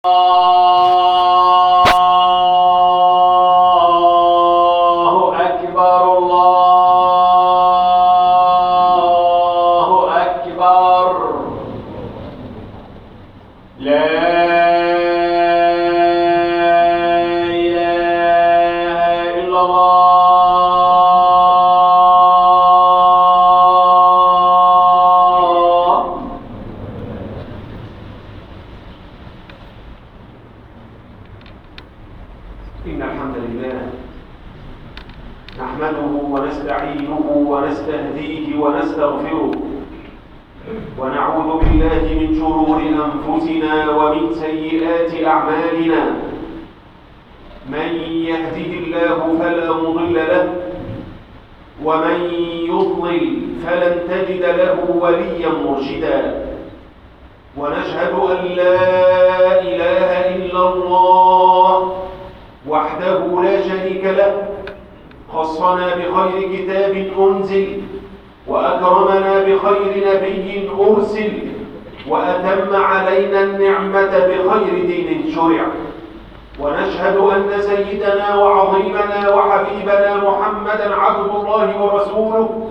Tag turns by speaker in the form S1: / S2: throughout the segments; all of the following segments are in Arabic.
S1: الله أكبر الله أكبر. لا إله إلا الله. إن الحمد لله نحمده ونستعينه ونستهديه ونستغفره، ونعوذ بالله من شرور أنفسنا ومن سيئات أعمالنا. من يهده الله فلا مضل له، ومن يضلل فلن تجد له وليا مرشدا. ونشهد أن لا إله إلا الله وحده لا شريك له، خصنا بخير كتاب أنزل، وأكرمنا بخير نبي أرسل، وأتم علينا النعمة بخير دين شرع. ونشهد أن سيدنا وعظيمنا وحبيبنا محمدا عبد الله ورسوله،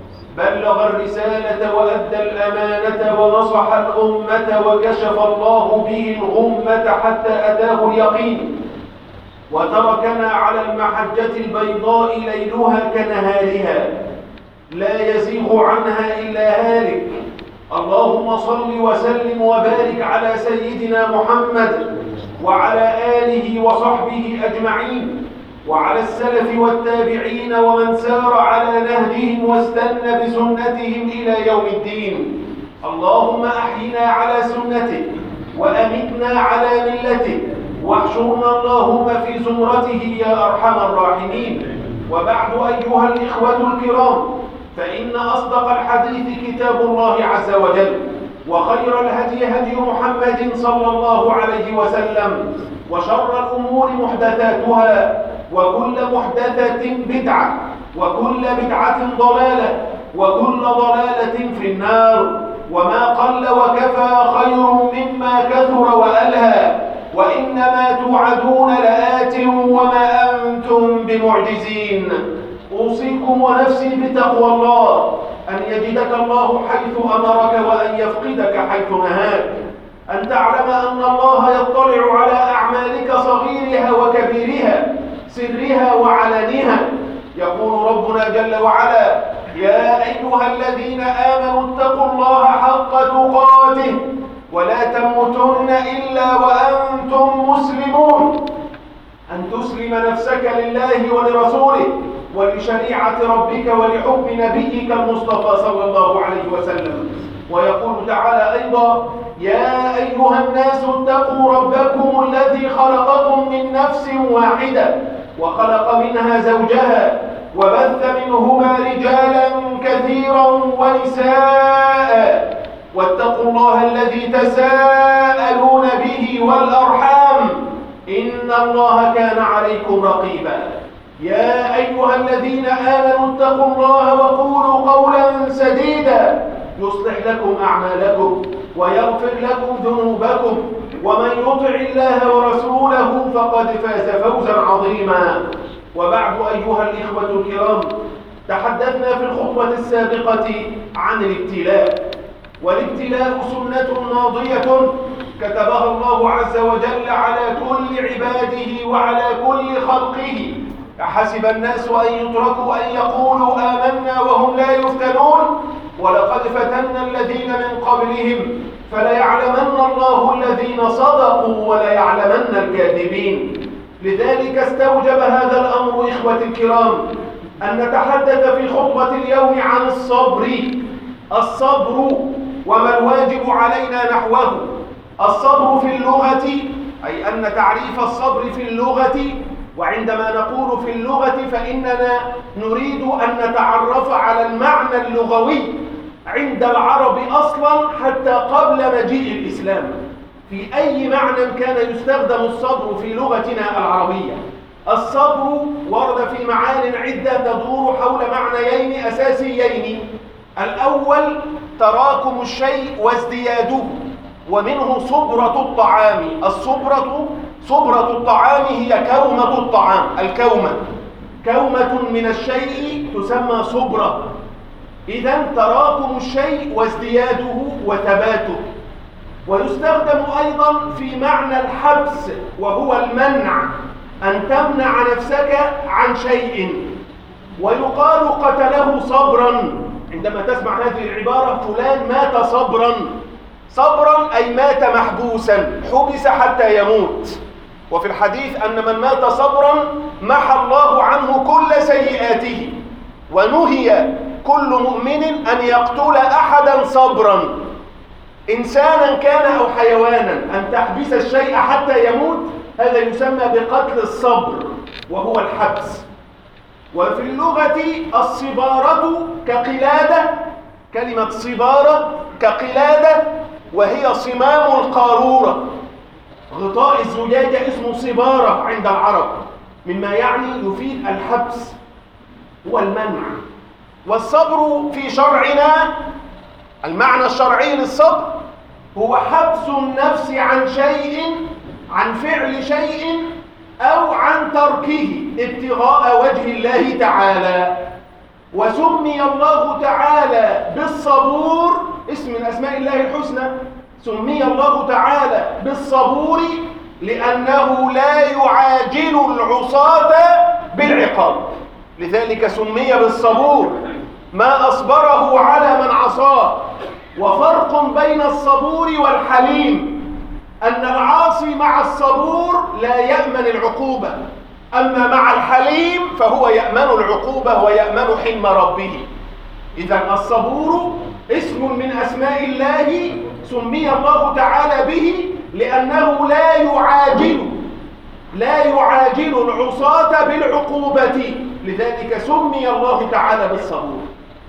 S1: بلغ الرسالة وأدى الأمانة ونصح الأمة، وكشف الله به الغمة حتى أتاه اليقين، وتركنا على المحجة البيضاء ليلها كنهارها، لا يزيغ عنها إلا هالك. اللهم صل وسلم وبارك على سيدنا محمد وعلى آله وصحبه أجمعين، وعلى السلف والتابعين ومن سار على نهجهم واستنى بسنتهم إلى يوم الدين. اللهم أحينا على سنته وأمتنا على ملته، واحشرنا اللهم في زمرته يا أرحم الراحمين. وبعد أيها الإخوة الكرام، فإن أصدق الحديث كتاب الله عز وجل، وخير الهدي هدي محمد صلى الله عليه وسلم، وشر الأمور محدثاتها، وكل محدثة بدعة، وكل بدعة ضلالة، وكل ضلالة في النار. وما قل وكفى خير مما كثر وألهى، وإنما توعدون لآت وما أنتم بمعجزين. أوصيكم ونفسي بتقوى الله، أن يجدك الله حيث أمرك وأن يفقدك حيث نهاك. أن تعلم أن الله يطلع على أعمالك صغيرها وكبيرها، سرها وعلانها. يقول ربنا جل وعلا: يا أيها الذين آمنوا اتقوا الله حق تقاته ولا تموتن إلا وأنتم مسلمون. أن تسلم نفسك لله ولرسوله ولشريعة ربك ولحكم نبيك المصطفى صلى الله عليه وسلم. ويقول تعالى أيضا: يا أيها الناس اتقوا ربكم الذي خلقكم من نفس واحدة وخلق منها زوجها وبث منهما رجالا كثيرا ونساء، واتقوا الله الذي تساءلون به والأرحام، إن الله كان عليكم رقيبا. يا أيها الذين آمنوا اتقوا الله وقولوا قولا سديدا يصلح لكم أعمالكم ويغفر لكم ذنوبكم، ومن يطع الله ورسوله فقد فاز فوزا عظيما. وبعد أيها الإخوة الكرام، تحدثنا في الخطبة السابقة عن الابتلاء، والابتلاء سنة ماضية كتبها الله عز وجل على كل عباده وعلى كل خلقه. أحسب الناس أن يتركوا أن يقولوا آمنا وهم لا يفتنون، ولقد فتنا الذين من قبلهم فليعلمن الله الذين صدقوا وليعلمن الكاذبين. لذلك استوجب هذا الأمر إخوة الكرام أن نتحدث في خطبة اليوم عن الصبر وما الواجب علينا نحوه. الصبر في اللغة، أي أن تعريف الصبر في اللغة، وعندما نقول في اللغة فإننا نريد أن نتعرف على المعنى اللغوي عند العرب أصلا حتى قبل مجيء الإسلام. في أي معنى كان يستخدم الصبر في لغتنا العربية. الصبر ورد في معان عدة تدور حول معنيين أساسيين. الأول تراكم الشيء وازدياده، ومنه صبرة الطعام. صبرة الطعام هي كومة الطعام. الكومة كومة من الشيء تسمى صبرة. إذن تراكم الشيء وازدياده وثباته. ويستخدم أيضا في معنى الحبس وهو المنع، أن تمنع نفسك عن شيء. ويقال قتله صبرا. عندما تسمع هذه العبارة فلان مات صبرا. صبرا أي مات محبوسا، حبس حتى يموت. وفي الحديث أن من مات صبرا محى الله عنه كل سيئاته. ونهي كل مؤمن أن يقتل أحدا صبرا، إنسانا كان أو حيوانا، أن تحبس الشيء حتى يموت، هذا يسمى بقتل الصبر وهو الحبس. وفي اللغة الصبارة كقلادة، كلمة صبارة كقلادة، وهي صمام القارورة. غطاء الزجاجة اسمه صبارة عند العرب، مما يعني يفيد الحبس والمنع. والصبر في شرعنا، المعنى الشرعي للصبر هو حبس النفس عن شيء، عن فعل شيء أو عن تركه ابتغاء وجه الله تعالى. وسمي الله تعالى بالصبور، اسم من أسماء الله الحسنى، سمي الله تعالى بالصبور لأنه لا يعاجل العصاة بالعقاب، لذلك سمي بالصبور. ما أصبره على من عصاه. وفرق بين الصبور والحليم، أن العاصي مع الصبور لا يأمن العقوبة، أما مع الحليم فهو يأمن العقوبة ويأمن حلم ربه. إذن الصبور اسم من أسماء الله سمي الله تعالى به لأنه لا يعاجل العصاة بالعقوبة، لذلك سمي الله تعالى بالصبور.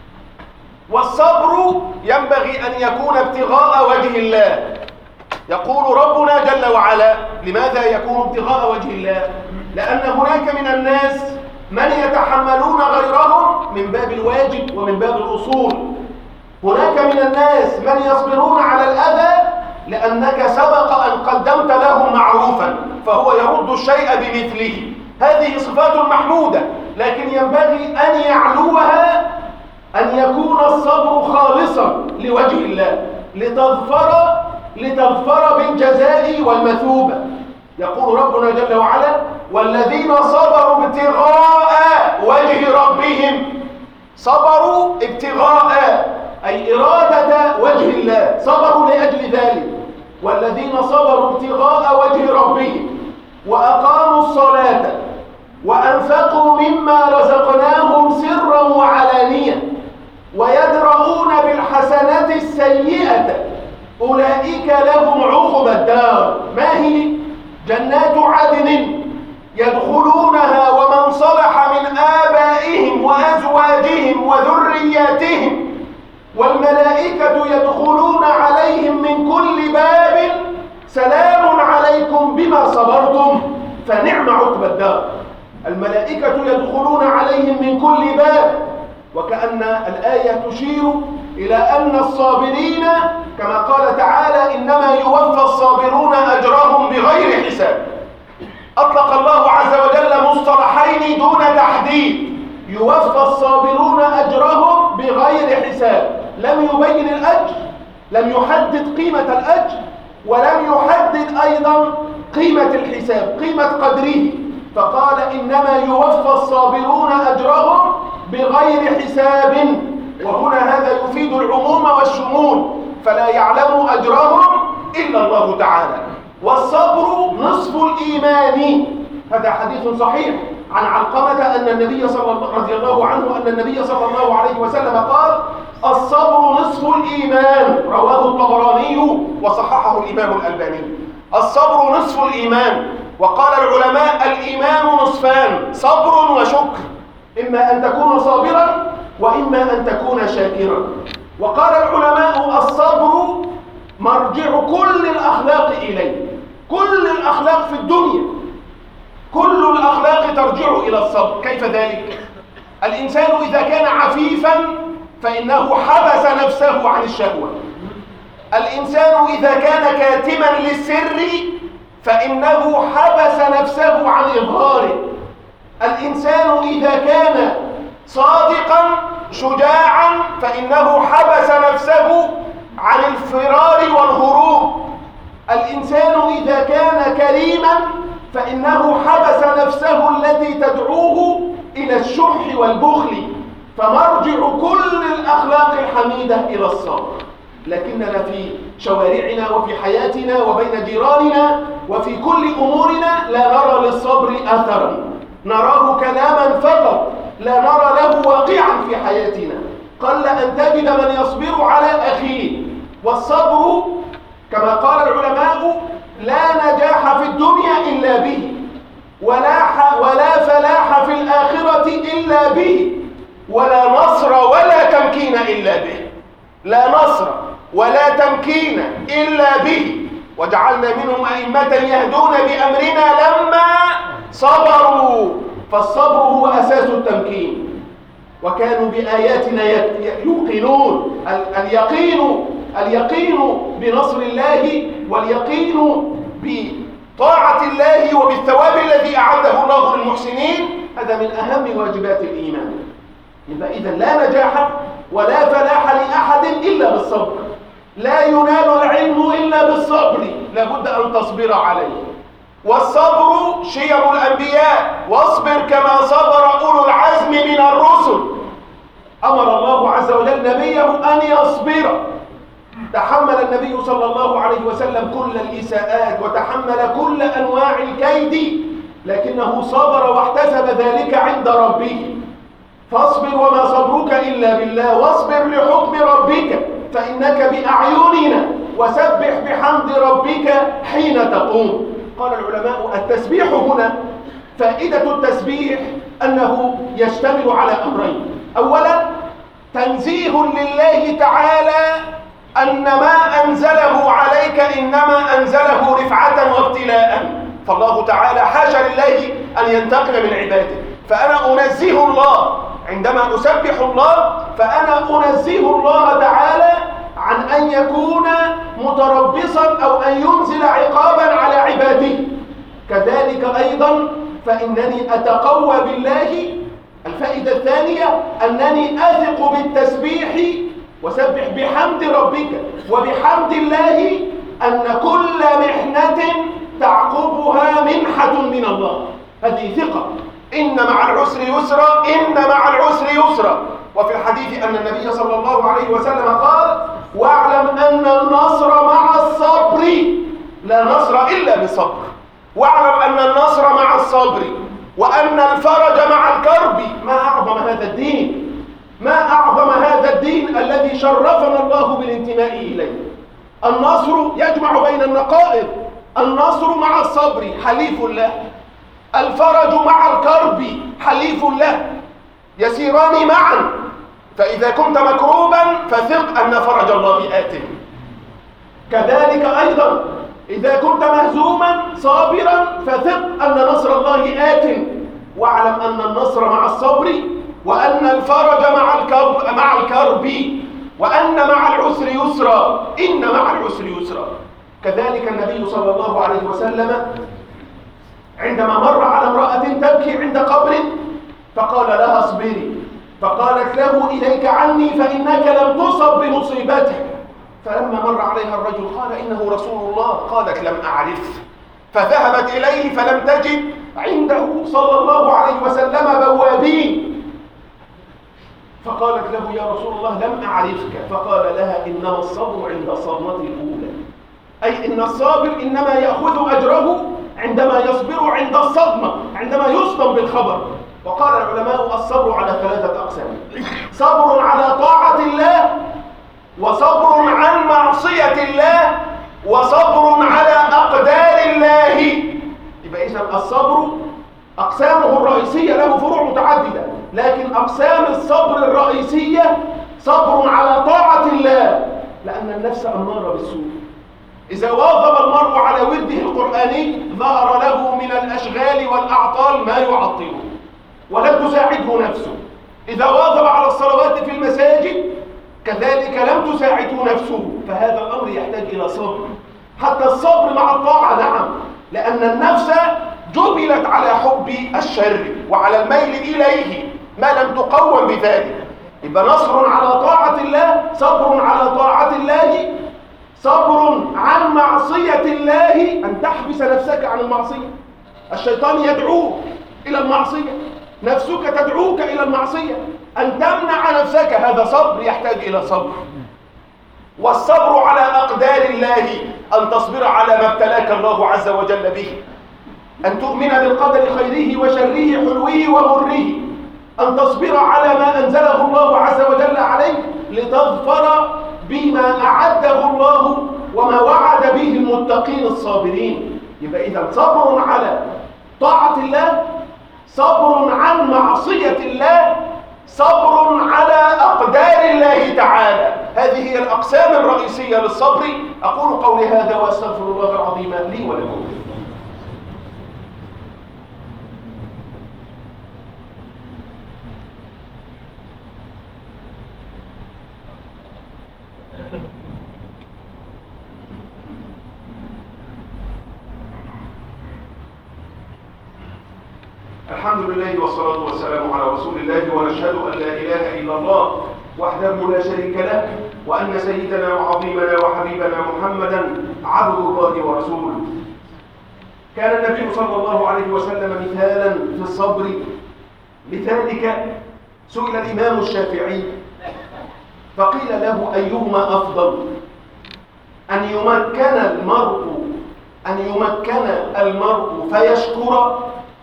S1: والصبر ينبغي أن يكون ابتغاء وجه الله. يقول ربنا جل وعلا: لماذا يكون ابتغاء وجه الله؟ لأن هناك من الناس من يتحملون غيرهم من باب الواجب ومن باب الأصول. هناك من الناس من يصبرون على الأذى لأنك سبق أن قدمت له معروفا فهو يرد الشيء بمثله. هذه صفات محمودة، لكن ينبغي أن يعلوها أن يكون الصبر خالصا لوجه الله لتظفر بالجزاء والمثوبة. يقول ربنا جل وعلا: والذين صبروا ابتغاء وجه ربهم. صبروا ابتغاء أي إرادة وجه الله، صبروا لأجل ذلك. والذين صبروا ابتغاء وجه ربهم وأقاموا الصلاة وأنفقوا مما رزقناهم سرا وعلانية ويدرؤون بالحسنة السيئة أولئك لهم عقبى الدار. ما هي؟ جنات عدن يدخلونها ومن صلح من آبائهم وأزواجهم وذرياتهم والملائكة يدخلون عليهم من كل باب سلام عليكم بما صبرتم فنعم عقبى الدار. الملائكة يدخلون عليهم من كل باب، وكأن الآية تشير إلى أن الصابرين كما قال تعالى: إنما يوفى الصابرون أجرهم بغير حساب. أطلق الله عز وجل مصطلحين دون تحديد: يوفى الصابرون أجرهم بغير حساب، لم يبين الأجر، لم يحدد قيمة الأجر، ولم يحدد أيضا قيمة الحساب، قيمة قدره، فقال: إنما يوفى الصابرون أجرهم بغير حساب. وهنا هذا يفيد العموم والشمول، فلا يعلم أجرهم إلا الله تعالى. والصبر نصف الإيمان، هذا حديث صحيح عن علقمة أن النبي رضي الله عنه أن النبي صلى الله عليه وسلم قال: الصبر نصف الإيمان، رواه الطبراني وصححه الإمام الألباني. الصبر نصف الإيمان. وقال العلماء: الإيمان نصفان، صبر وشكر، إما أن تكون صابرا وإما أن تكون شاكرا. وقال العلماء: الصبر مرجع كل الأخلاق إليه. كل الأخلاق في الدنيا، كل الأخلاق ترجع إلى الصبر. كيف ذلك؟ الإنسان إذا كان عفيفا فإنه حبس نفسه عن الشهوة، الإنسان إذا كان كاتما للسر فإنه حبس نفسه عن إظهاره. الإنسان إذا كان صادقا شجاعا فإنه حبس نفسه عن الفرار والهروب. الإنسان إذا كان كريما فإنه حبس نفسه التي تدعوه إلى الشح والبخل. فمرجع كل الأخلاق الحميدة إلى الصبر. لكننا في شوارعنا وفي حياتنا وبين جيراننا وفي كل أمورنا لا نرى للصبر أثرا، نراه كلاما فقط، لا نرى له واقعا في حياتنا. قل أن تجد من يصبر على أخيه. والصبر كما قال العلماء لا نجاح في الدنيا إلا به، ولا فلاح في الآخرة إلا به، ولا نصر ولا تمكين إلا به. لا نصر ولا تمكين إلا به. وجعلنا منهم أئمة يهدون بأمرنا لما صبروا. فالصبر هو أساس التمكين. وكانوا بآياتنا يوقنون. اليقين بنصر الله واليقين بطاعة الله وبالثواب الذي أعده الله للمحسنين، هذا من أهم واجبات الإيمان. يبقى إذن لا نجاح ولا فلاح لأحد إلا بالصبر. لا ينال العلم إلا بالصبر، لابد أن تصبر عليه. والصبر شيم الأنبياء، واصبر كما صبر أولو العزم من الرسل. أمر الله عز وجل نبيه أن يصبر. تحمل النبي صلى الله عليه وسلم كل الإساءات وتحمل كل أنواع الكيد، لكنه صبر واحتسب ذلك عند ربه. فاصبر وما صبرك إلا بالله، واصبر لحكم ربك فإنك بأعيننا، وسبح بحمد ربك حين تقوم. قال العلماء التسبيح هنا فائدة التسبيح أنه يشتمل على أمرين. أولا تنزيه لله تعالى أن ما أنزله عليك إنما أنزله رفعة وابتلاء. فالله تعالى حاشا لله أن ينتقم من عباده. فأنا أنزه الله عندما أسبح الله، فأنا أنزه الله تعالى عن أن يكون متربصا أو أن ينزل عقابا على عباده. كذلك أيضا فإنني أتقوى بالله. الفائدة الثانية أنني أثق بالتسبيح، وسبح بحمد ربك وبحمد الله، أن كل محنة تعقبها منحة من الله. هذه ثقة. إن مع العسر يسرا، إن مع العسر يسرا. وفي الحديث أن النبي صلى الله عليه وسلم قال: واعلم أن النصر مع الصبر، لا نصر إلا بصبر. واعلم أن النصر مع الصبر، وأن الفرج مع الكرب. ما أعظم هذا الدين، ما أعظم هذا الدين الذي شرفنا الله بالانتماء إليه. النصر يجمع بين النقائض. النصر مع الصبر حليف له، الفرج مع الكرب حليف له، يسيران معا. فإذا كنت مكروبا فثق أن فرج الله آت. كذلك أيضا إذا كنت مهزوما صابرا فثق أن نصر الله آت. واعلم أن النصر مع الصبر، وأن الفرج مع الكرب، وأن مع العسر يسرا، إن مع العسر يسرا. كذلك النبي صلى الله عليه وسلم عندما مر على امرأة تبكي عند قبر فقال لها: اصبري. فقالت له: إليك عني فإنك لم تصب بمصيبتك. فلما مر عليها الرجل قال: إنه رسول الله. قالت: لم أعرف. فذهبت إليه فلم تجد عنده صلى الله عليه وسلم بوابين. فقالت له: يا رسول الله لم أعرفك. فقال لها: إنما الصبر عند الصدمة الأولى، أي إن الصابر إنما يأخذ أجره عندما يصبر عند الصدمة، عندما يصدم بالخبر. وقال العلماء: الصبر على 3 أقسام: صبر على طاعة الله، وصبر عن معصية الله، وصبر على أقدار الله. يبقى إذن الصبر أقسامه الرئيسية له فروع متعددة، لكن أقسام الصبر الرئيسية صبر على طاعة الله، لأن النفس أمارة بالسوء. إذا واظب المرء على ورده القرآني ظهر له من الأشغال والأعطال ما يعطله ولن تساعده نفسه. إذا واظب على الصلوات في المساجد كذلك لم تساعده نفسه، فهذا الأمر يحتاج إلى صبر. حتى الصبر مع الطاعة، نعم، لأن النفس جبلت على حب الشر وعلى الميل إليه ما لم تقوم بذلك. يبقى نصر على طاعة الله، صبر على طاعة الله، صبر عن معصية الله، أن تحبس نفسك عن المعصية. الشيطان يدعوك إلى المعصية، نفسك تدعوك إلى المعصية، أن تمنع نفسك، هذا صبر يحتاج إلى صبر. والصبر على أقدار الله، أن تصبر على ما ابتلاك الله عز وجل به، أن تؤمن بالقدر خيره وشره، حلوه ومره، أن تصبر على ما أنزله الله عز وجل عليك لتظفر بما أعده الله وما وعد به المتقين الصابرين. يبقى إذا صبر على طاعة الله، صبر عن معصية الله، صبر على أقدار الله تعالى. هذه هي الأقسام الرئيسية للصبر. أقول قولي هذا وأستغفر الله العظيم لي ولكم. الحمد لله والصلاة والسلام على رسول الله، ونشهد أن لا إله إلا الله وحده لا شريك له، وأن سيدنا وعظيمنا وحبيبنا محمدا عبد الله ورسوله. كان النبي صلى الله عليه وسلم مثالا في الصبر. لذلك سئل الإمام الشافعي فقيل له أيهما أفضل، أن يمكن المرء فيشكر،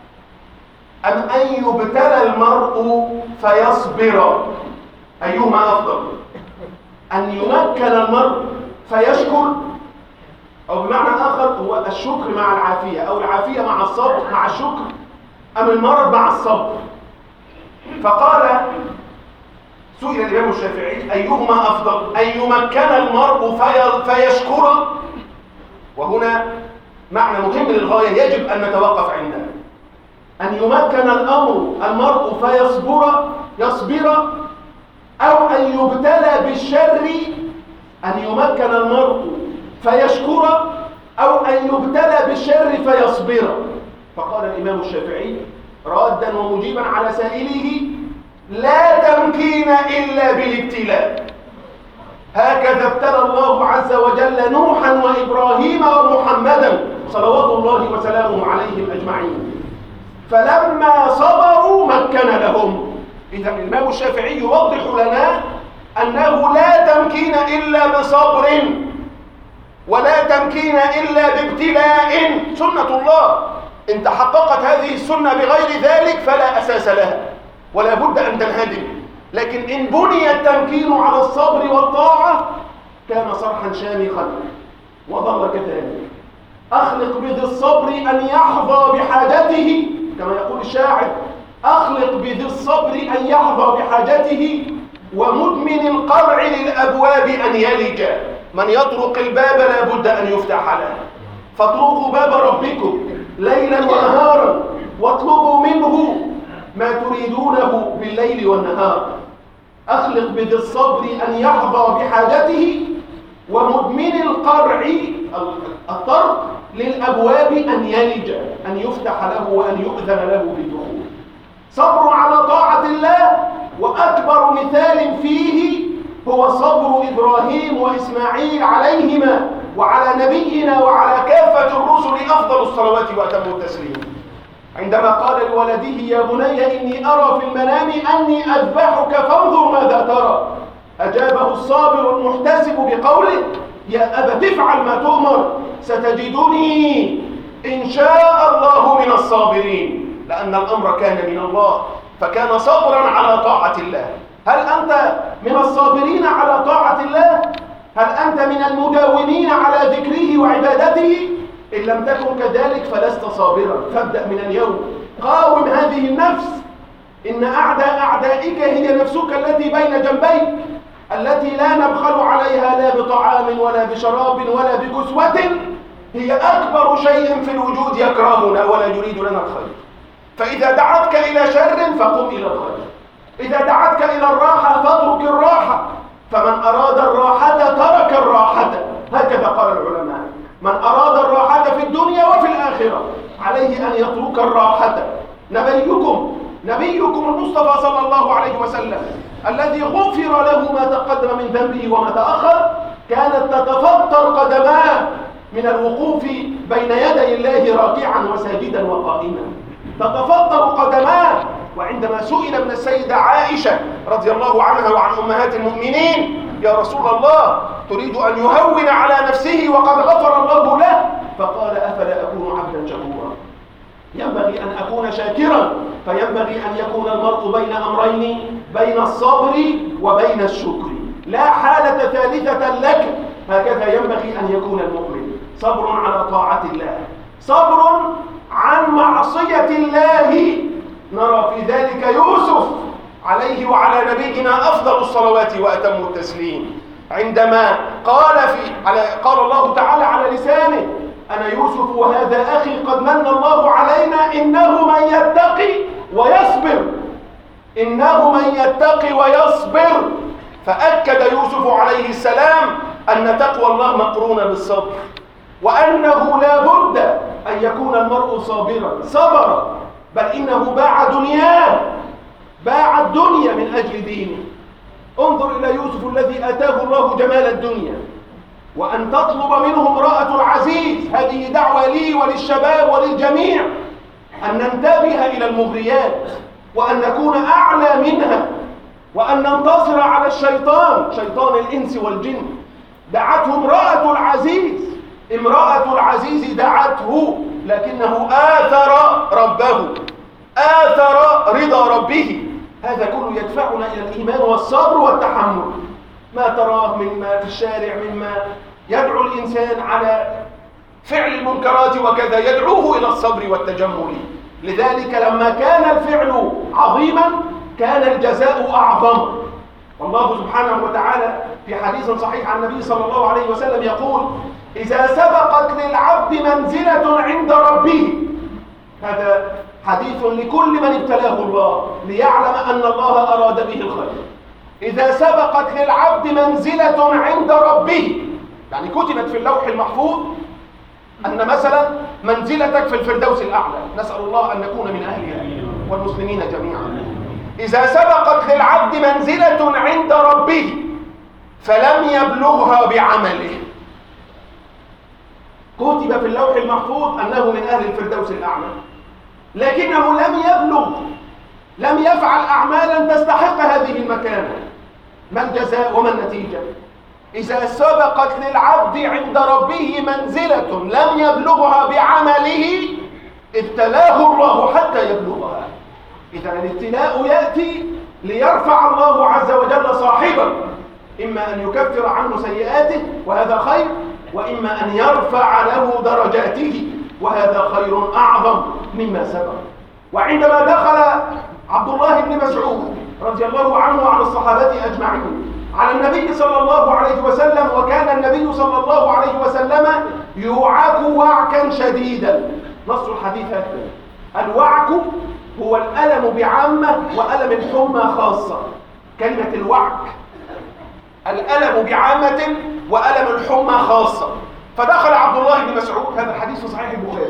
S1: أم أن يبتلى المرء فيصبر؟ أيهما أفضل، أن يمكن المرء فيشكر، أو بمعنى آخر هو الشكر مع العافية، أو العافية مع الصبر مع الشكر، أم المرض مع الصبر؟ فقال سئل الإمام الشافعي أيهما أفضل، أن يمكن المرء فيشكر، وهنا معنى مهم للغاية يجب أن نتوقف عنده، أن يمكن المرء يصبر، أو أن يبتلى بالشر، أن يمكن المرء فيشكر، أو أن يبتلى بالشر فيصبر. فقال الإمام الشافعي رادا ومجيبا على سائله: لا تمكين إلا بالابتلاء. هكذا ابتلى الله عز وجل نوحا وإبراهيم ومحمدا صلوات الله وسلامه عليهم أجمعين، فلما صبروا مكن لهم. إذا الإمام الشافعي يوضح لنا أنه لا تمكين إلا بصبر، ولا تمكين إلا بابتلاء، سنة الله. إن تحققت هذه السنة بغير ذلك فلا أساس لها ولا بد أن تنهدم. لكن إن بني التمكين على الصبر والطاعة كان صرحا شامخا وظل كذلك. أخلق بذي الصبر أن يحظى بحاجته، كما يقول الشاعر: أخلق بذي الصبر أن يحظى بحاجته، ومدمن القرع للأبواب أن يلج. من يطرق الباب لا بد أن يفتح له، فاطرقوا باب ربكم ليلا ونهارا واطلبوا منه ما تريدونه بالليل والنهار. أخلق بذي الصبر أن يحظى بحاجته، ومدمن القرع الطرق للأبواب أن يلج، أن يفتح له وأن يؤذن له بالدخول. صبر على طاعة الله، وأكبر مثال فيه هو صبر إبراهيم وإسماعيل عليهما وعلى نبينا وعلى كافة الرسل أفضل الصلوات وأتم التسليم، عندما قال لولده: يا بني إني أرى في المنام أني أذبحك فانظر ماذا ترى. أجابه الصابر المحتسب بقوله: يا أبت افعل ما تؤمر ستجدني إن شاء الله من الصابرين، لأن الأمر كان من الله، فكان صبرا على طاعة الله. هل أنت من الصابرين على طاعة الله؟ هل أنت من المداومين على ذكره وعبادته؟ إن لم تكن كذلك فلست صابرا. فابدأ من اليوم، قاوم هذه النفس. إن أعداء أعدائك هي نفسك التي بين جنبيك، التي لا نبخل عليها لا بطعام ولا بشراب ولا بكسوة. هي أكبر شيء في الوجود يكرهنا ولا يريد لنا الخير. فإذا دعتك إلى شر فقم إلى الخير، إذا دعتك إلى الراحة فاترك الراحة، فمن أراد الراحة ترك الراحة، هكذا قال العلماء. من أراد الراحة في الدنيا وفي الآخرة عليه أن يترك الراحة. نبيكم المصطفى صلى الله عليه وسلم الذي غفر له ما تقدم من ذنبه وما تأخر كانت تتفطر قدماه من الوقوف بين يدي الله راكعا وساجدا وقائما، تتفطر قدماه. وعندما سئل من السيدة عائشة رضي الله عنها وعن أمهات المؤمنين: يا رسول الله، تريد أن يهون على نفسه وقد غفر الله له؟ فقال: أفلا أكون عبدا شكورا؟ ينبغي أن أكون شاكرا، فينبغي أن يكون المرء بين أمرين، بين الصبر وبين الشكر، لا حالة ثالثة لك. هكذا ينبغي أن يكون المؤمن: صبر على طاعة الله، صبر عن معصية الله. نرى في ذلك يوسف عليه وعلى نبينا أفضل الصلوات وأتم التسليم، عندما قال الله تعالى على لسانه: أنا يوسف وهذا أخي قد من الله علينا إنه من يتقي ويصبر، إنه من يتقي ويصبر. فأكد يوسف عليه السلام أن تقوى الله مقرونة بالصبر، وأنه لا بد أن يكون المرء صابرا. صبر، بل إنه باع دنياه، باع الدنيا من أجل دينه. انظر إلى يوسف الذي آتاه الله جمال الدنيا، وأن تطلب منه امرأة العزيز. هذه دعوة لي وللشباب وللجميع أن ننتبه إلى المغريات، وأن نكون أعلى منها، وأن ننتصر على الشيطان، شيطان الإنس والجن. دعته امرأة العزيز، امرأة العزيز دعته، لكنه آثر ربه، آثر رضا ربه. هذا كله يدفعنا إلى الإيمان والصبر والتحمل. ما تراه مما في الشارع مما يدعو الإنسان على فعل المنكرات وكذا، يدعوه إلى الصبر والتجمل. لذلك لما كان الفعل عظيما كان الجزاء أعظم. والله سبحانه وتعالى في حديث صحيح عن النبي صلى الله عليه وسلم يقول: إذا سبقت للعبد منزلة عند ربه، هذا حديث لكل من ابتلاه الله ليعلم أن الله أراد به الخير. إذا سبقت للعبد منزلة عند ربه، يعني كتبت في اللوح المحفوظ أن مثلا منزلتك في الفردوس الأعلى، نسأل الله أن نكون من أهلها والمسلمين جميعا. إذا سبقت للعبد منزلة عند ربه فلم يبلغها بعمله، كتب في اللوح المحفوظ أنه من أهل الفردوس الأعلى، لكنه لم يبلغ، لم يفعل أعمالا تستحق هذه المكانة. ما الجزاء وما النتيجة؟ إذا سبقت للعبد عند ربه منزلة لم يبلغها بعمله ابتلاه الله حتى يبلغها. إذا الابتلاء يأتي ليرفع الله عز وجل صاحبه، إما أن يكفر عنه سيئاته وهذا خير، وإما أن يرفع له درجاته وهذا خير أعظم مما سبق. وعندما دخل عبد الله بن مسعود رضي الله عنه وعن الصحابة أجمعين على النبي صلى الله عليه وسلم، وكان النبي صلى الله عليه وسلم يوعك وعكا شديدا. نص الحديث هكذا: الوعك هو الألم بعامة وألم الحمى خاصة. كلمة الوعك الألم بعامة وألم الحمى خاصة. فدخل عبد الله بن مسعود، هذا الحديث في صحيح البخاري،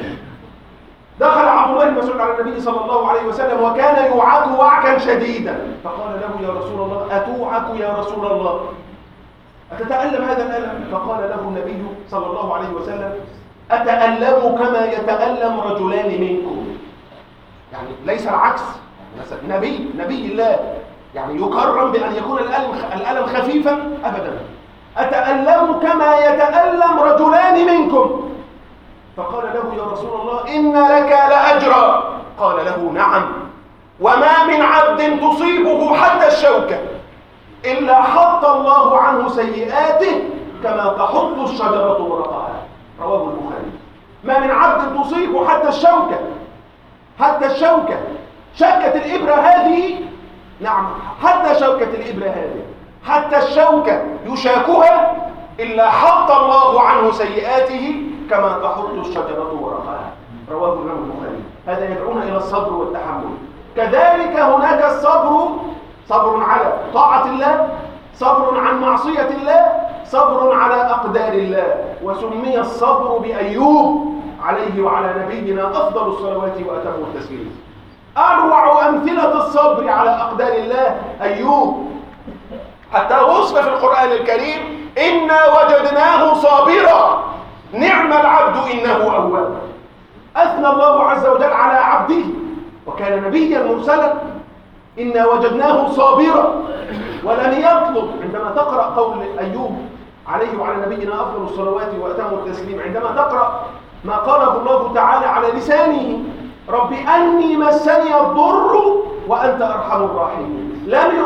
S1: دخل عبد الله بن مسعود على النبي صلى الله عليه وسلم وكان يوعك وعكا شديدا، فقال له: يا رسول الله، أتوعك يا رسول الله؟ أتتألم هذا الألم؟ فقال له النبي صلى الله عليه وسلم: أتألم كما يتألم رجلان منكم. يعني ليس العكس، نبي الله يعني يكرم بأن يكون الألم خفيفا أبدا. أتألم كما يتألم رجلان منكم؟ فقال له: يا رسول الله، إن لك لأجرا. قال له: نعم، وما من عبد تصيبه حتى الشوكة إلا حط الله عنه سيئاته كما تحط الشجرة ورقها. رواه البخاري. ما من عبد تصيبه حتى الشوكة، حتى الشوكة، شكة الإبرة هذه، نعم، حتى شوكة الإبرة هذه، حتى الشوكة يشاكها إلا حط الله عنه سيئاته كما تحط الشجرة ورقها. رواه البخاري. هذا يدعونا إلى الصبر والتحمل. كذلك هناك الصبر، صبر على طاعة الله، صبر عن معصية الله، صبر على أقدار الله. وسمي الصبر بأيوب عليه وعلى نبينا أفضل الصلوات وأتم التسليم. أروع أمثلة الصبر على أقدار الله أيوب، حتى وصف في القرآن الكريم: إنا وجدناه صابرا نعم العبد إنه أواب. أثنى الله عز وجل على عبده وكان نبيا مرسلا: إنا وجدناه صابرا. ولم يطلب عندما تقرأ قول أيوب عليه وعلى نبينا أفضل الصلوات وأتم التسليم، عندما تقرأ ما قاله الله تعالى على لسانه: رب أني مسني الضر وأنت أرحم الراحمين،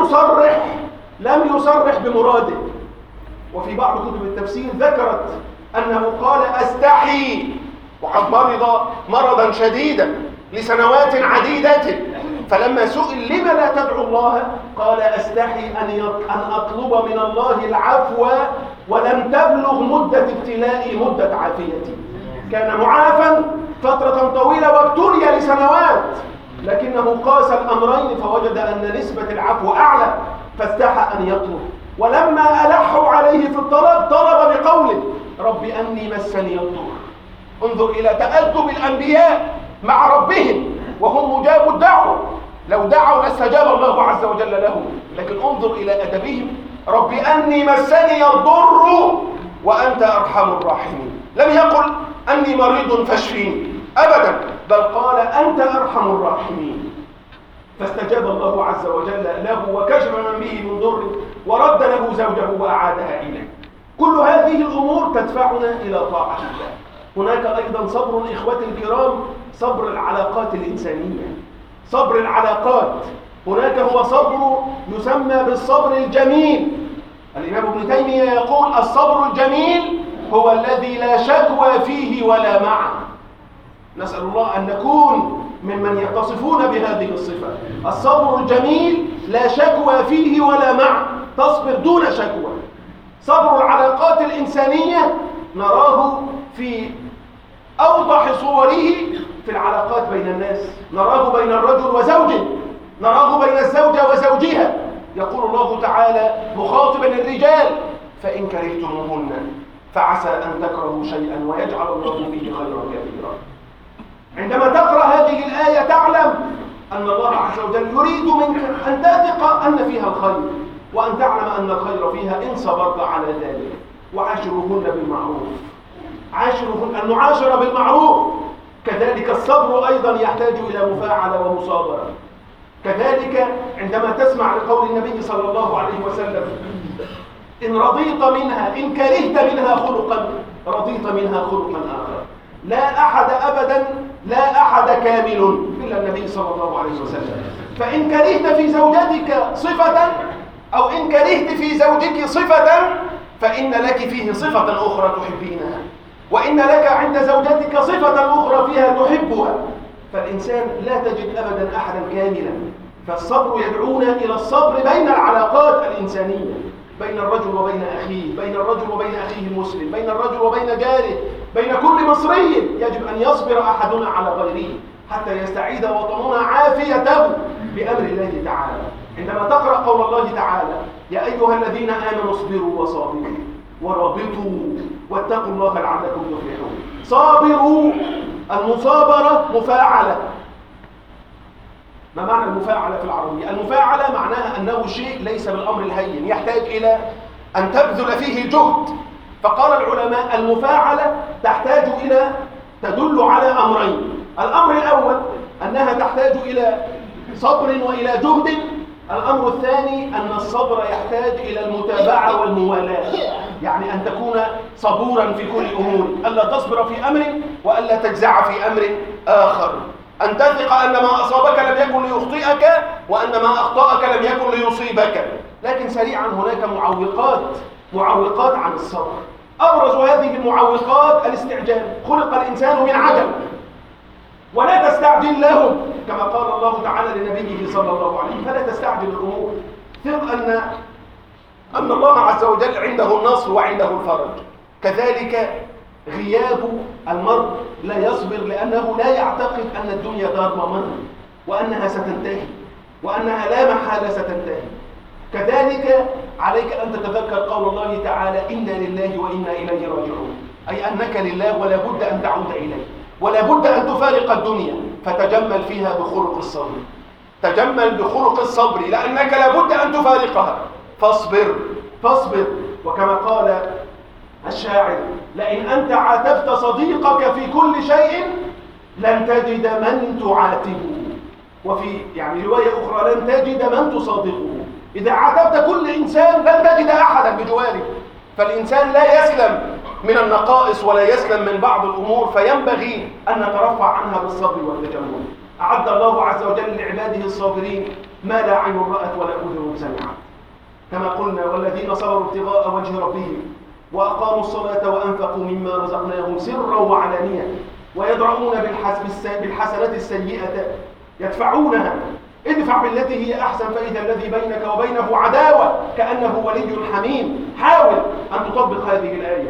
S1: لم يصرح بمراده. وفي بعض كتب التفسير ذكرت أنه قال أستحي، وقد مرض مرضا شديدا لسنوات عديدة، فلما سئل لما لا تدعو الله قال أستحي أن أطلب من الله العفو ولم تبلغ مدة ابتلائي مدة عافيتي. كان معافا فترة طويلة وابتلي لسنوات، لكنه قاس الأمرين فوجد أن نسبة العفو أعلى فاستحى أن يطلب. ولما ألحوا عليه في الطلب طلب بقوله: رب أني مسني الضر. انظر إلى تأدب الأنبياء مع ربهم وهم مجاب الدعوة، لو دعوا لاستجاب الله عز وجل لهم، لكن انظر إلى أدبهم: رب أني مسني الضر وأنت أرحم الراحمين. لم يقل أني مريض فاشفيني أبدا، بل قال أنت أرحم الراحمين. فاستجاب الله عز وجل له وكشف من به من ضر ورد له زوجه وأعادها إليه. كل هذه الأمور تدفعنا إلى طاعة الله. هناك أيضا صبر الإخوة الكرام، صبر العلاقات الإنسانية، صبر العلاقات. هناك هو صبر يسمى بالصبر الجميل. الإمام ابن تيمية يقول: الصبر الجميل هو الذي لا شكوى فيه ولا معه. نسأل الله أن نكون ممن يتصفون بهذه الصفة. الصبر الجميل لا شكوى فيه ولا معه، تصبر دون شكوى. صبر العلاقات الإنسانية نراه في أوضح صوره في العلاقات بين الناس، نراه بين الرجل وزوجه، نراه بين الزوجة وزوجها. يقول الله تعالى مخاطبا الرجال: فإن كرهتموهن فعسى أن تكرهوا شيئا ويجعل الله فيه خيرا كثيرا. عندما تقرأ هذه الآية تعلم أن الله عز وجل يريد منك أن تثق أن فيها الخير، وأن تعلم أن الخير فيها إن صبرت على ذلك. وعاشروهن بالمعروف. المعاشرة بالمعروف. كذلك الصبر أيضا يحتاج إلى مفاعلة ومصابرة. كذلك عندما تسمع لقول النبي صلى الله عليه وسلم: إن رضيت منها، إن كرهت منها خلقا رضيت منها خلقا آخر. لا أحد كامل إلا النبي صلى الله عليه وسلم. فإن كرهت في زوجتك صفة، أو إن كرهت في زوجك صفة، فإن لك فيه صفة أخرى تحبينها، وإن لك عند زوجتك صفة أخرى فيها تحبها. فالإنسان لا تجد أبدا أحدا كاملا. فالصبر يدعونا إلى الصبر بين العلاقات الإنسانية، بين الرجل وبين أخيه، بين الرجل وبين أخيه المسلم، بين الرجل وبين جاره، بين كل مصري. يجب أن يصبر أحدنا على غيره حتى يستعيد وطننا عافيته بأمر الله تعالى. عندما تقرأ قول الله تعالى: يا أيها الذين آمنوا اصبروا وصابروا ورابطوا واتقوا الله لعلكم تفلحون. صابروا، المصابرة مفاعلة. ما معنى المفاعلة في العربية؟ المفاعلة معناها أنه شيء ليس بالأمر الهين، يحتاج إلى أن تبذل فيه جهد. فقال العلماء: المفاعلة تدل على أمرين. الأمر الأول أنها تحتاج إلى صبر وإلى جهد. الأمر الثاني أن الصبر يحتاج إلى المتابعة والموالاة، يعني أن تكون صبورا في كل أمور، ألا تصبر في أمر وألا تجزع في أمر آخر. أن تثق أن ما أصابك لم يكن ليخطئك، وأن ما أخطأك لم يكن ليصيبك. لكن سريعا هناك معوقات عن الصبر. أبرز هذه المعوقات الاستعجال. خلق الإنسان من عجل، ولا تستعجل لهم، كما قال الله تعالى لنبيه صلى الله عليه وسلم: فلا تستعجل الأمور. ثق أن الله عز وجل عنده النصر وعنده الفرج. كذلك غياب المرء لا يصبر، لأنه لا يعتقد أن الدنيا دار ممر، وأنها ستنتهي، وأنها لا محالة ستنتهي. كذلك عليك أن تتذكر قول الله تعالى: إنا لله وإنا إليه راجعون، أي أنك لله ولا بد أن تعود إليه، ولا بد أن تفارق الدنيا، فتجمل فيها بخلق الصبر. تجمل بخلق الصبر لأنك لا بد أن تفارقها، فاصبر. وكما قال الشاعر: لئن أنت عاتبت صديقك في كل شيء لن تجد من تعاتبه. وفي رواية أخرى: لن تجد من تصادقه. إذا عاتبت كل إنسان لن تجد أحدا بجوارك. فالإنسان لا يسلم من النقائص ولا يسلم من بعض الأمور، فينبغي أن نترفع عنها بالصبر والتجمل. أعد الله عز وجل لعباده الصابرين ما لا عين رأت ولا أذن سمعت، كما قلنا: والذين صبروا ابتغاء وجه ربهم وأقاموا الصلاة وأنفقوا مما رزقناهم سرا وعلانية ويدرؤون بالحسنات السيئة يدفعونها. ادفع بالتي هي أحسن فإذا الذي بينك وبينه عداوة كأنه ولي حميم. حاول أن تطبق هذه الآية.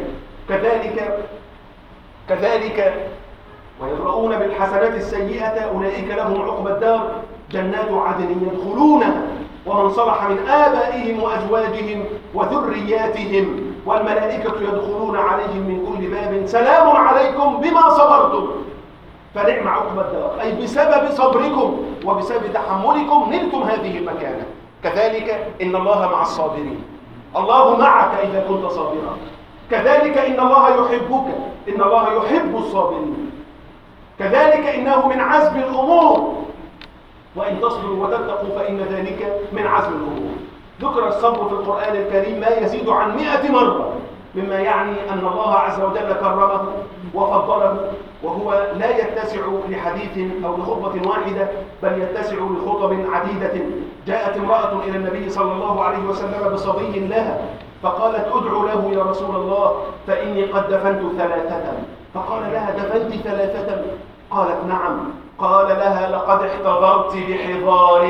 S1: كذلك ويدرؤون بالحسنات السيئة أولئك لهم عقبى الدار جنات عدن يدخلونها ومن صلح من آبائهم وأزواجهم وذرياتهم والملائكة يدخلون عليهم من كل باب سلام عليكم بما صبرتم فنعم عقبى الدار، أي بسبب صبركم وبسبب تحملكم نلتم هذه المكانة. كذلك إن الله مع الصابرين، الله معك إذا كنت صابرا. كذلك إن الله يحبك، إن الله يحب الصابرين. كذلك إنه من عزم الأمور، وإن تصبروا وتتقوا فإن ذلك من عزم الأمور. ذكر الصبر في القرآن الكريم ما يزيد عن 100 مرة، مما يعني أن الله عز وجل كرمه وفضله، وهو لا يتسع لحديث أو لخطبة واحدة، بل يتسع لخطب عديدة. جاءت امرأة إلى النبي صلى الله عليه وسلم بصبي لها، فقالت: أدعو له يا رسول الله فإني قد دفنت 3. فقال لها: دفنت 3؟ قالت: نعم. قال لها: لقد احتضرت بحضار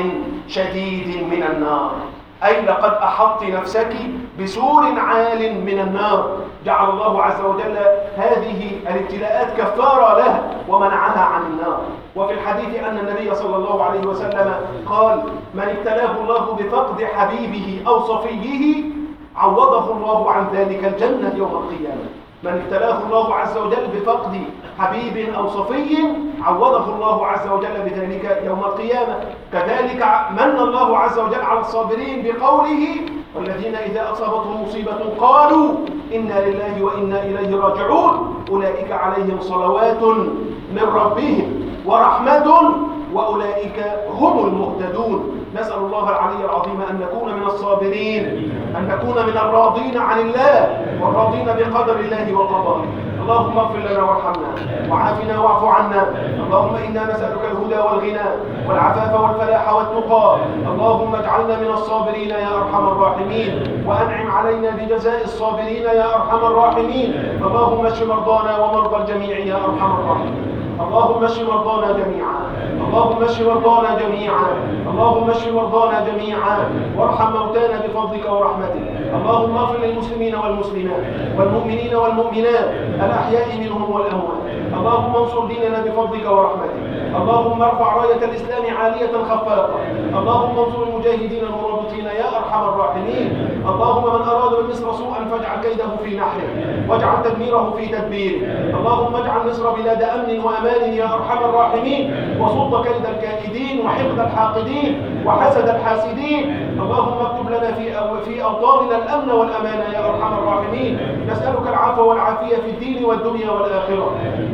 S1: شديد من النار، أي لقد أحطت نفسك بسور عال من النار. جعل الله عز وجل هذه الابتلاءات كفارة لها ومنعها عن النار. وفي الحديث أن النبي صلى الله عليه وسلم قال: من ابتلاه الله بفقد حبيبه أو صفيه عوضه الله عن ذلك الجنة يوم القيامة. من ابتلاه الله عز وجل بفقد حبيب أو صفي عوضه الله عز وجل بذلك يوم القيامة. كذلك من الله عز وجل على الصابرين بقوله: والذين إذا أصابتهم مصيبة قالوا إنا لله وإنا إليه راجعون أولئك عليهم صلوات من ربهم ورحمة وأولئك هم المهتدون. نسأل الله العلي العظيم أن نكون من الصابرين، أن نكون من الراضين عن الله والراضين بقدر الله وقضائه. اللهم اغفر لنا وارحمنا وعافنا واعف عنا. اللهم إنا نسألك الهدى والغنى والعفاف والفلاح والتقى. اللهم اجعلنا من الصابرين يا أرحم الراحمين، وأنعم علينا بجزاء الصابرين يا أرحم الراحمين. اللهم اشف مرضانا ومرضى الجميع يا أرحم الراحمين. اللهم اشف مرضانا جميعا، اللهم اشف مرضانا جميعا، اللهم اشف مرضانا جميعا، وارحم موتانا بفضلك ورحمتك. اللهم اغفر للمسلمين والمسلمات والمؤمنين والمؤمنات الأحياء منهم والأموات. اللهم انصر ديننا بفضلك ورحمتك. اللهم ارفع راية الإسلام عالية خفاقة. اللهم انصر المجاهدين المرابطين يا أرحم الراحمين. اللهم من أراد بمصر سوءا فاجعل كيده في نحره واجعل تدميره في تدبيره. اللهم اجعل مصر بلاد أمن وأمان يا أرحم الراحمين، وصد كيد الكائدين وحقد الحاقدين وحسد الحاسدين. اللهم اكتب لنا في أوطاننا الأمن والأمان يا أرحم الراحمين. نسألك العفو والعافية في الدين والدنيا والآخرة.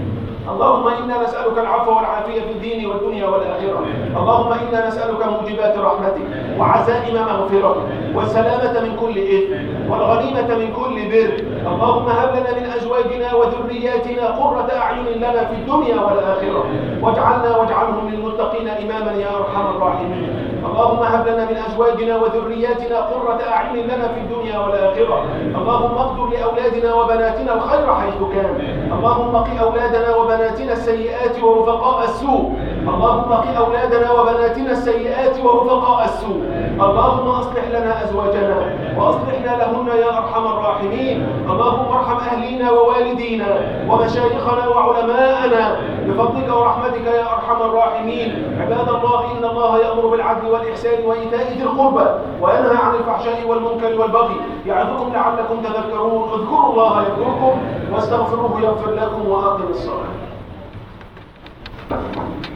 S1: اللهم إنا نسألك العفو والعافية في الدين والدنيا والآخرة. اللهم إنا نسألك موجبات رحمتك وعزائم مغفرتك والسلامة من كل إثم والغنيمة من كل بر. اللهم هب لنا من أزواجنا وذرياتنا قرة أعين لنا في الدنيا والآخرة، واجعلهم للمتقين إماما يا أرحم الراحمين. اللهم هب لنا من أزواجنا وذرياتنا قرة أعين لنا في الدنيا والآخرة. اللهم اقدر لأولادنا وبناتنا الخير حيث كان. اللهم قِ أولادنا وبناتنا السيئات ورفقاء السوء. اللهم قِ أولادنا وبناتنا السيئات ورفقاء السوء. اللهم أصلح لنا أزواجنا وأصلحنا لهن يا أرحم الراحمين. اللهم ارحم أهلينا ووالدينا ومشايخنا وعلماءنا بفضلك ورحمتك يا أرحم الراحمين. عباد الله، إن الله يأمر بالعدل والإحسان وإيتاء ذي القربى وينهى عن الفحشاء والمنكر والبغي يعظكم لعلكم تذكرون. اذكروا الله يذكركم واستغفروه يغفر لكم وأقم الصلاة.